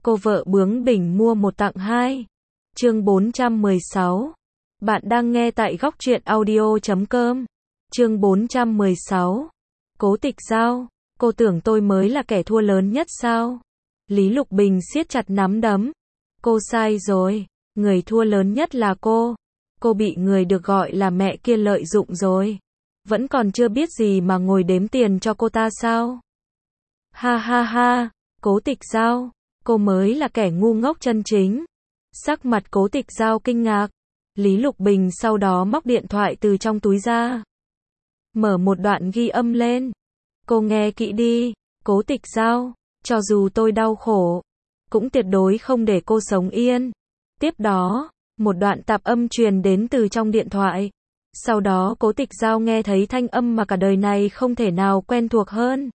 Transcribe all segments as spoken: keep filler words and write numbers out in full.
Cô vợ bướng bỉnh mua một tặng hai. Chương bốn trăm mười sáu. Bạn đang nghe tại góc truyện audio chấm com. Chương bốn trăm mười sáu. Cố Tịch Giao, cô tưởng tôi mới là kẻ thua lớn nhất sao? Lý Lục Bình siết chặt nắm đấm. Cô sai rồi, người thua lớn nhất là cô. Cô bị người được gọi là mẹ kia lợi dụng rồi. Vẫn còn chưa biết gì mà ngồi đếm tiền cho cô ta sao? Ha ha ha, Cố Tịch Giao, cô mới là kẻ ngu ngốc chân chính. Sắc mặt Cố Tịch Giao kinh ngạc. Lý Lục Bình sau đó móc điện thoại từ trong túi ra. Mở một đoạn ghi âm lên. Cô nghe kỹ đi, Cố Tịch Giao, cho dù tôi đau khổ, cũng tuyệt đối không để cô sống yên. Tiếp đó, một đoạn tạp âm truyền đến từ trong điện thoại. Sau đó Cố Tịch Giao nghe thấy thanh âm mà cả đời này không thể nào quen thuộc hơn.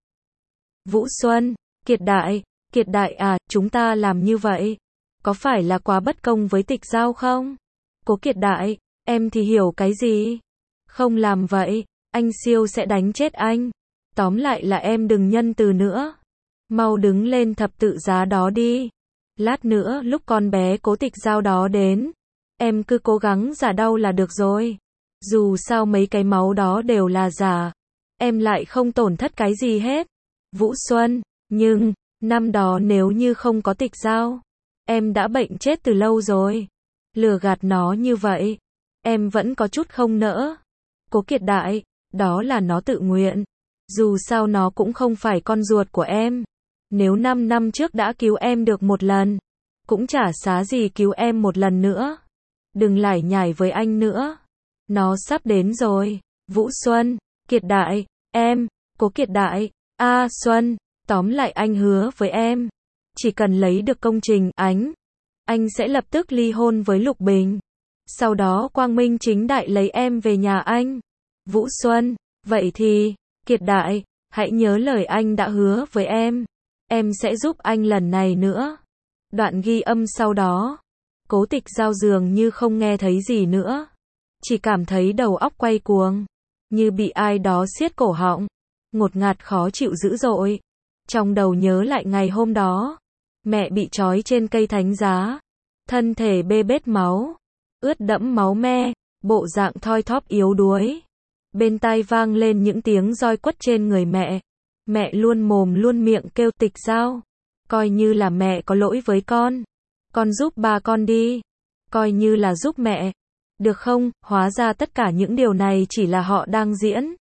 Vũ Xuân, Kiệt Đại, Kiệt Đại à, chúng ta làm như vậy, có phải là quá bất công với Tịch Giao không? Cố Kiệt Đại, em thì hiểu cái gì? Không làm vậy, anh siêu sẽ đánh chết anh. Tóm lại là em đừng nhân từ nữa. Mau đứng lên thập tự giá đó đi. Lát nữa lúc con bé Cố Tịch Giao đó đến, em cứ cố gắng giả đau là được rồi. Dù sao mấy cái máu đó đều là giả, em lại không tổn thất cái gì hết. Vũ Xuân, nhưng, năm đó nếu như không có Tịch Giao, em đã bệnh chết từ lâu rồi. Lừa gạt nó như vậy, em vẫn có chút không nỡ. Cố Kiệt Đại, đó là nó tự nguyện. Dù sao nó cũng không phải con ruột của em. Nếu năm năm trước đã cứu em được một lần, cũng chả xá gì cứu em một lần nữa. Đừng lải nhải với anh nữa. Nó sắp đến rồi. Vũ Xuân, Kiệt Đại, em, Cố Kiệt Đại, A Xuân, tóm lại anh hứa với em, chỉ cần lấy được công trình ánh, anh sẽ lập tức ly hôn với Lục Bình. Sau đó quang minh chính đại lấy em về nhà anh. Vũ Xuân, vậy thì, Kiệt Đại, hãy nhớ lời anh đã hứa với em. Em sẽ giúp anh lần này nữa. Đoạn ghi âm sau đó, Cố Tịch Giao dường như không nghe thấy gì nữa. Chỉ cảm thấy đầu óc quay cuồng, như bị ai đó siết cổ họng, ngột ngạt khó chịu dữ dội. Trong đầu nhớ lại ngày hôm đó, mẹ bị trói trên cây thánh giá, thân thể bê bết máu, ướt đẫm máu me, bộ dạng thoi thóp yếu đuối. Bên tai vang lên những tiếng roi quất trên người mẹ. Mẹ luôn mồm luôn miệng kêu Tịch Giao, coi như là mẹ có lỗi với con, con giúp ba con đi, coi như là giúp mẹ, được không? Hóa ra tất cả những điều này chỉ là họ đang diễn.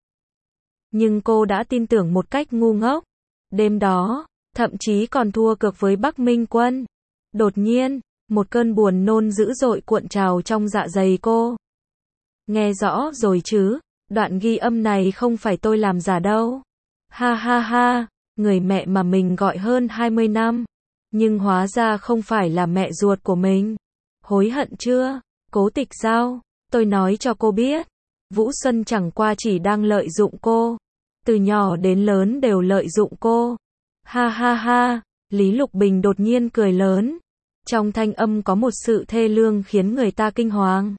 Nhưng cô đã tin tưởng một cách ngu ngốc. Đêm đó, thậm chí còn thua cược với Bắc Minh Quân. Đột nhiên, một cơn buồn nôn dữ dội cuộn trào trong dạ dày cô. Nghe rõ rồi chứ, đoạn ghi âm này không phải tôi làm giả đâu. Ha ha ha, người mẹ mà mình gọi hơn hai mươi năm, nhưng hóa ra không phải là mẹ ruột của mình. Hối hận chưa? Cố Tịch Giao, tôi nói cho cô biết, Vũ Xuân chẳng qua chỉ đang lợi dụng cô. Từ nhỏ đến lớn đều lợi dụng cô. Ha ha ha, Lý Lục Bình đột nhiên cười lớn. Trong thanh âm có một sự thê lương khiến người ta kinh hoàng.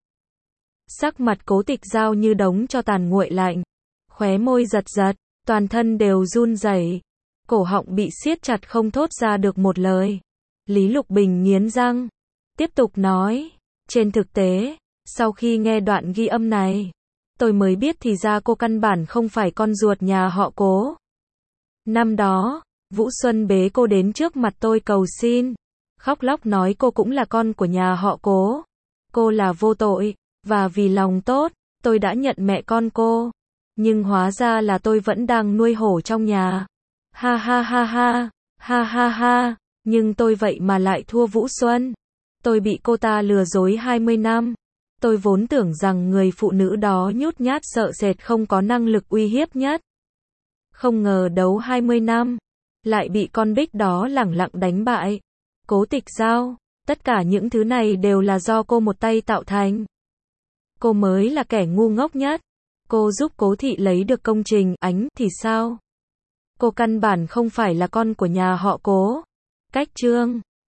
Sắc mặt Cố Tịch Giao như đống tro tàn nguội lạnh. Khóe môi giật giật, toàn thân đều run rẩy. Cổ họng bị siết chặt không thốt ra được một lời. Lý Lục Bình nghiến răng, tiếp tục nói. Trên thực tế, sau khi nghe đoạn ghi âm này, tôi mới biết thì ra cô căn bản không phải con ruột nhà họ Cố. Năm đó, Vũ Xuân bế cô đến trước mặt tôi cầu xin, khóc lóc nói cô cũng là con của nhà họ Cố. Cô là vô tội, và vì lòng tốt, tôi đã nhận mẹ con cô. Nhưng hóa ra là tôi vẫn đang nuôi hổ trong nhà. Ha ha ha ha, ha ha ha, nhưng tôi vậy mà lại thua Vũ Xuân. Tôi bị cô ta lừa dối hai mươi năm. Tôi vốn tưởng rằng người phụ nữ đó nhút nhát sợ sệt không có năng lực uy hiếp nhất. Không ngờ đấu hai mươi năm, lại bị con Bích đó lẳng lặng đánh bại. Cố Tịch Giao, tất cả những thứ này đều là do cô một tay tạo thành. Cô mới là kẻ ngu ngốc nhất. Cô giúp Cố thị lấy được công trình ánh thì sao? Cô căn bản không phải là con của nhà họ Cố. Cách chương